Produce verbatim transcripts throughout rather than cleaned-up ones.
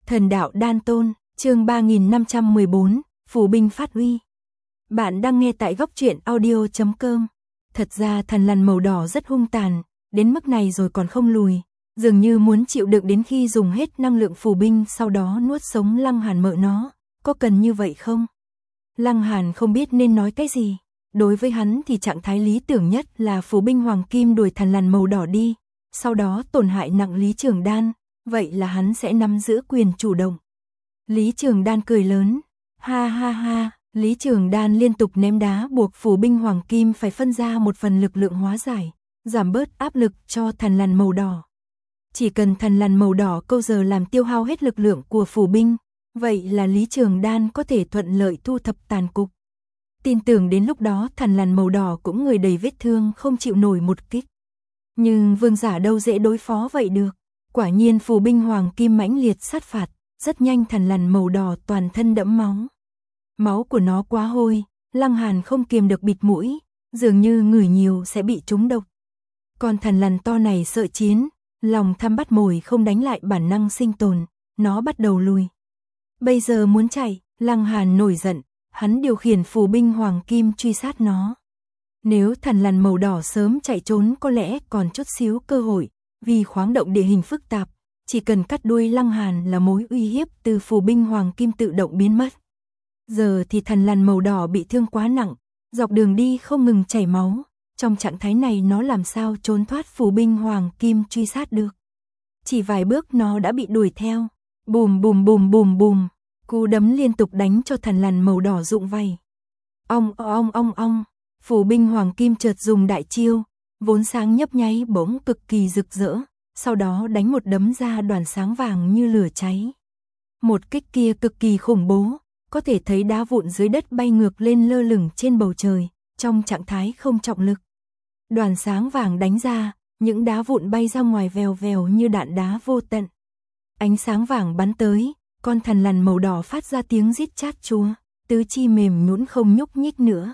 Thần đạo đan tôn, chương ba nghìn năm trăm mười bốn, phù binh phát uy. Bạn đang nghe tại góc truyện audio chấm com. Thật ra thần lằn màu đỏ rất hung tàn, đến mức này rồi còn không lùi, dường như muốn chịu đựng đến khi dùng hết năng lượng phù binh sau đó nuốt sống Lăng Hàn mợ nó, có cần như vậy không? Lăng Hàn không biết nên nói cái gì, đối với hắn thì trạng thái lý tưởng nhất là phù binh hoàng kim đuổi thần lằn màu đỏ đi, sau đó tổn hại nặng Lý Trường Đan, vậy là hắn sẽ nắm giữ quyền chủ động. Lý Trường Đan cười lớn, ha ha ha, Lý Trường Đan liên tục ném đá buộc phù binh hoàng kim phải phân ra một phần lực lượng hóa giải, giảm bớt áp lực cho thần lằn màu đỏ. Chỉ cần thần lằn màu đỏ câu giờ làm tiêu hao hết lực lượng của phù binh, vậy là Lý Trường Đan có thể thuận lợi thu thập tàn cục. Tin tưởng đến lúc đó thần lằn màu đỏ cũng người đầy vết thương không chịu nổi một kích. Nhưng vương giả đâu dễ đối phó vậy được. Quả nhiên phù binh hoàng kim mãnh liệt sát phạt, rất nhanh thần lằn màu đỏ toàn thân đẫm máu. Máu của nó quá hôi, Lăng Hàn không kiềm được bịt mũi, dường như ngửi nhiều sẽ bị trúng độc. Còn thần lằn to này sợ chiến, lòng tham bắt mồi không đánh lại bản năng sinh tồn, nó bắt đầu lùi. Bây giờ muốn chạy, Lăng Hàn nổi giận, hắn điều khiển phù binh hoàng kim truy sát nó. Nếu thần lằn màu đỏ sớm chạy trốn có lẽ còn chút xíu cơ hội, vì khoáng động địa hình phức tạp, chỉ cần cắt đuôi Lăng Hàn là mối uy hiếp từ phù binh hoàng kim tự động biến mất. Giờ thì thần lằn màu đỏ bị thương quá nặng, dọc đường đi không ngừng chảy máu, trong trạng thái này nó làm sao trốn thoát phù binh hoàng kim truy sát được. Chỉ vài bước nó đã bị đuổi theo, bùm bùm bùm bùm bùm, cú đấm liên tục đánh cho thần lằn màu đỏ rụng vầy. Ong ong ong ong, phù binh hoàng kim chợt dùng đại chiêu, vốn sáng nhấp nháy bỗng cực kỳ rực rỡ, sau đó đánh một đấm ra đoàn sáng vàng như lửa cháy. Một kích kia cực kỳ khủng bố, có thể thấy đá vụn dưới đất bay ngược lên lơ lửng trên bầu trời, trong trạng thái không trọng lực. Đoàn sáng vàng đánh ra, những đá vụn bay ra ngoài vèo vèo như đạn đá vô tận. Ánh sáng vàng bắn tới, con thần lằn màu đỏ phát ra tiếng rít chát chúa, tứ chi mềm nhũn không nhúc nhích nữa.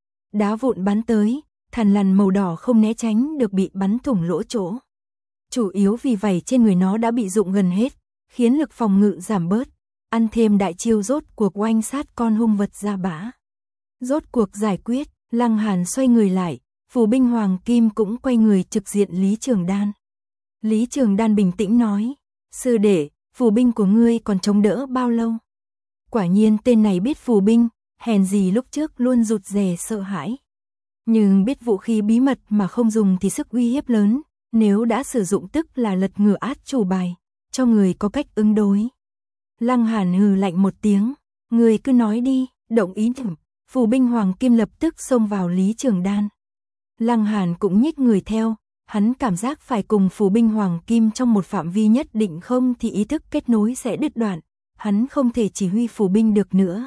Đá vụn bắn tới, thần lằn màu đỏ không né tránh được bị bắn thủng lỗ chỗ. Chủ yếu vì vậy trên người nó đã bị rụng gần hết, khiến lực phòng ngự giảm bớt, ăn thêm đại chiêu rốt cuộc oanh sát con hung vật ra bã. Rốt cuộc giải quyết, Lăng Hàn xoay người lại, phù binh hoàng kim cũng quay người trực diện Lý Trường Đan. Lý Trường Đan bình tĩnh nói, sư đệ, phù binh của ngươi còn chống đỡ bao lâu? Quả nhiên tên này biết phù binh, hèn gì lúc trước luôn rụt rè sợ hãi. Nhưng biết vũ khí bí mật mà không dùng thì sức uy hiếp lớn, nếu đã sử dụng tức là lật ngửa át chủ bài, cho người có cách ứng đối. Lăng Hàn hừ lạnh một tiếng, người cứ nói đi, động ý thử. Phù binh hoàng kim lập tức xông vào Lý Trường Đan. Lăng Hàn cũng nhích người theo, hắn cảm giác phải cùng phù binh hoàng kim trong một phạm vi nhất định không thì ý thức kết nối sẽ đứt đoạn, hắn không thể chỉ huy phù binh được nữa.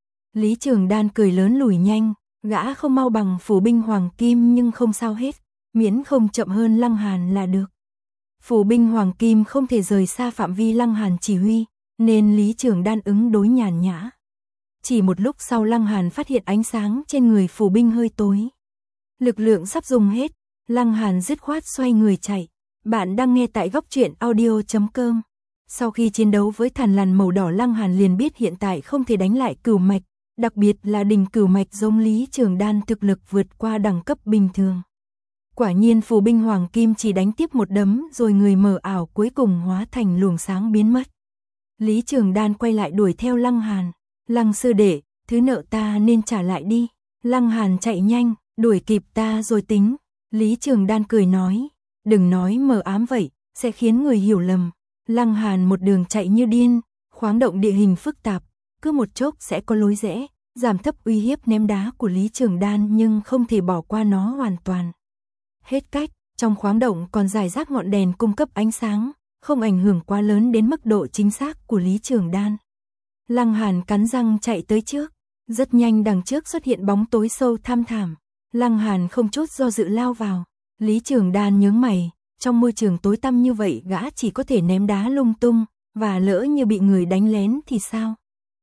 Lý Trường Đan cười lớn lùi nhanh, gã không mau bằng phù binh hoàng kim nhưng không sao hết, miễn không chậm hơn Lăng Hàn là được. Phù binh hoàng kim không thể rời xa phạm vi Lăng Hàn chỉ huy, nên Lý Trường Đan ứng đối nhàn nhã. Chỉ một lúc sau Lăng Hàn phát hiện ánh sáng trên người phù binh hơi tối. Lực lượng sắp dùng hết, Lăng Hàn dứt khoát xoay người chạy. Bạn đang nghe tại góc truyện audio chấm com. Sau khi chiến đấu với thần lằn màu đỏ, Lăng Hàn liền biết hiện tại không thể đánh lại cửu mạch, đặc biệt là đỉnh cửu mạch giống Lý Trường Đan thực lực vượt qua đẳng cấp bình thường. Quả nhiên phù binh hoàng kim chỉ đánh tiếp một đấm rồi người mờ ảo cuối cùng hóa thành luồng sáng biến mất. Lý Trường Đan quay lại đuổi theo Lăng Hàn. Lăng sư đệ, thứ nợ ta nên trả lại đi. Lăng Hàn chạy nhanh, đuổi kịp ta rồi tính. Lý Trường Đan cười nói, đừng nói mờ ám vậy, sẽ khiến người hiểu lầm. Lăng Hàn một đường chạy như điên, khoáng động địa hình phức tạp, cứ một chốc sẽ có lối rẽ, giảm thấp uy hiếp ném đá của Lý Trường Đan nhưng không thể bỏ qua nó hoàn toàn. Hết cách, trong khoáng động còn rải rác ngọn đèn cung cấp ánh sáng, không ảnh hưởng quá lớn đến mức độ chính xác của Lý Trường Đan. Lăng Hàn cắn răng chạy tới trước, rất nhanh đằng trước xuất hiện bóng tối sâu thăm thẳm. Lăng Hàn không chút do dự lao vào. Lý Trường Đan nhướng mày, trong môi trường tối tăm như vậy gã chỉ có thể ném đá lung tung, và lỡ như bị người đánh lén thì sao?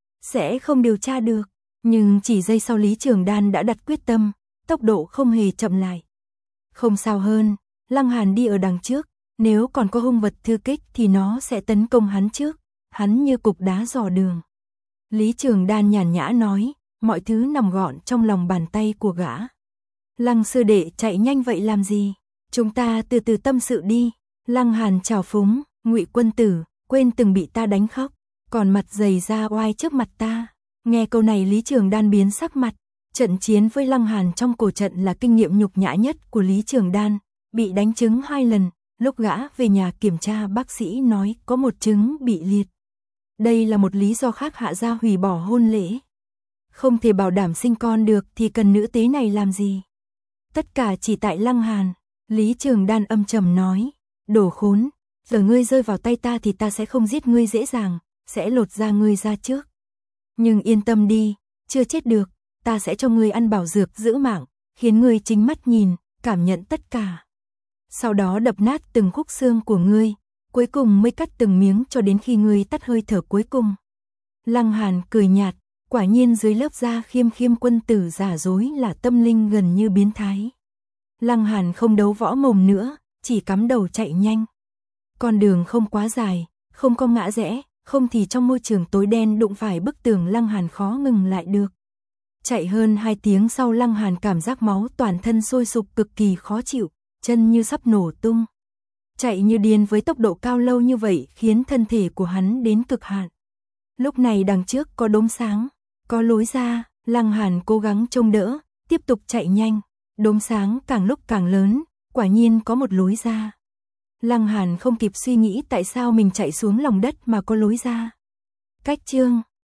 Sẽ không điều tra được, nhưng chỉ giây sau Lý Trường Đan đã đặt quyết tâm, tốc độ không hề chậm lại. Không sao hơn, Lăng Hàn đi ở đằng trước, nếu còn có hung vật thư kích thì nó sẽ tấn công hắn trước, hắn như cục đá dò đường. Lý Trường Đan nhàn nhã nói, mọi thứ nằm gọn trong lòng bàn tay của gã. Lăng sư đệ chạy nhanh vậy làm gì? Chúng ta từ từ tâm sự đi. Lăng Hàn trào phúng, Ngụy quân tử, quên từng bị ta đánh khóc, còn mặt dày ra oai trước mặt ta. Nghe câu này Lý Trường Đan biến sắc mặt. Trận chiến với Lăng Hàn trong cổ trận là kinh nghiệm nhục nhã nhất của Lý Trường Đan, bị đánh trứng hai lần, lúc gã về nhà kiểm tra bác sĩ nói có một trứng bị liệt. Đây là một lý do khác hạ gia hủy bỏ hôn lễ. Không thể bảo đảm sinh con được thì cần nữ tế này làm gì? Tất cả chỉ tại Lăng Hàn. Lý Trường Đan âm trầm nói, đồ khốn, giờ ngươi rơi vào tay ta thì ta sẽ không giết ngươi dễ dàng, sẽ lột da ngươi ra trước. Nhưng yên tâm đi, chưa chết được, ta sẽ cho ngươi ăn bảo dược giữ mạng, khiến ngươi chính mắt nhìn, cảm nhận tất cả. Sau đó đập nát từng khúc xương của ngươi, cuối cùng mới cắt từng miếng cho đến khi ngươi tắt hơi thở cuối cùng. Lăng Hàn cười nhạt, quả nhiên dưới lớp da khiêm khiêm quân tử giả dối là tâm linh gần như biến thái. Lăng Hàn không đấu võ mồm nữa, chỉ cắm đầu chạy nhanh. Con đường không quá dài, không có ngã rẽ, không thì trong môi trường tối đen đụng phải bức tường Lăng Hàn khó ngừng lại được. Chạy hơn hai tiếng sau Lăng Hàn cảm giác máu toàn thân sôi sục cực kỳ khó chịu, chân như sắp nổ tung. Chạy như điên với tốc độ cao lâu như vậy khiến thân thể của hắn đến cực hạn. Lúc này đằng trước có đốm sáng, có lối ra, Lăng Hàn cố gắng trông đỡ, tiếp tục chạy nhanh. Đốm sáng càng lúc càng lớn, quả nhiên có một lối ra. Lăng Hàn không kịp suy nghĩ tại sao mình chạy xuống lòng đất mà có lối ra. Cách chương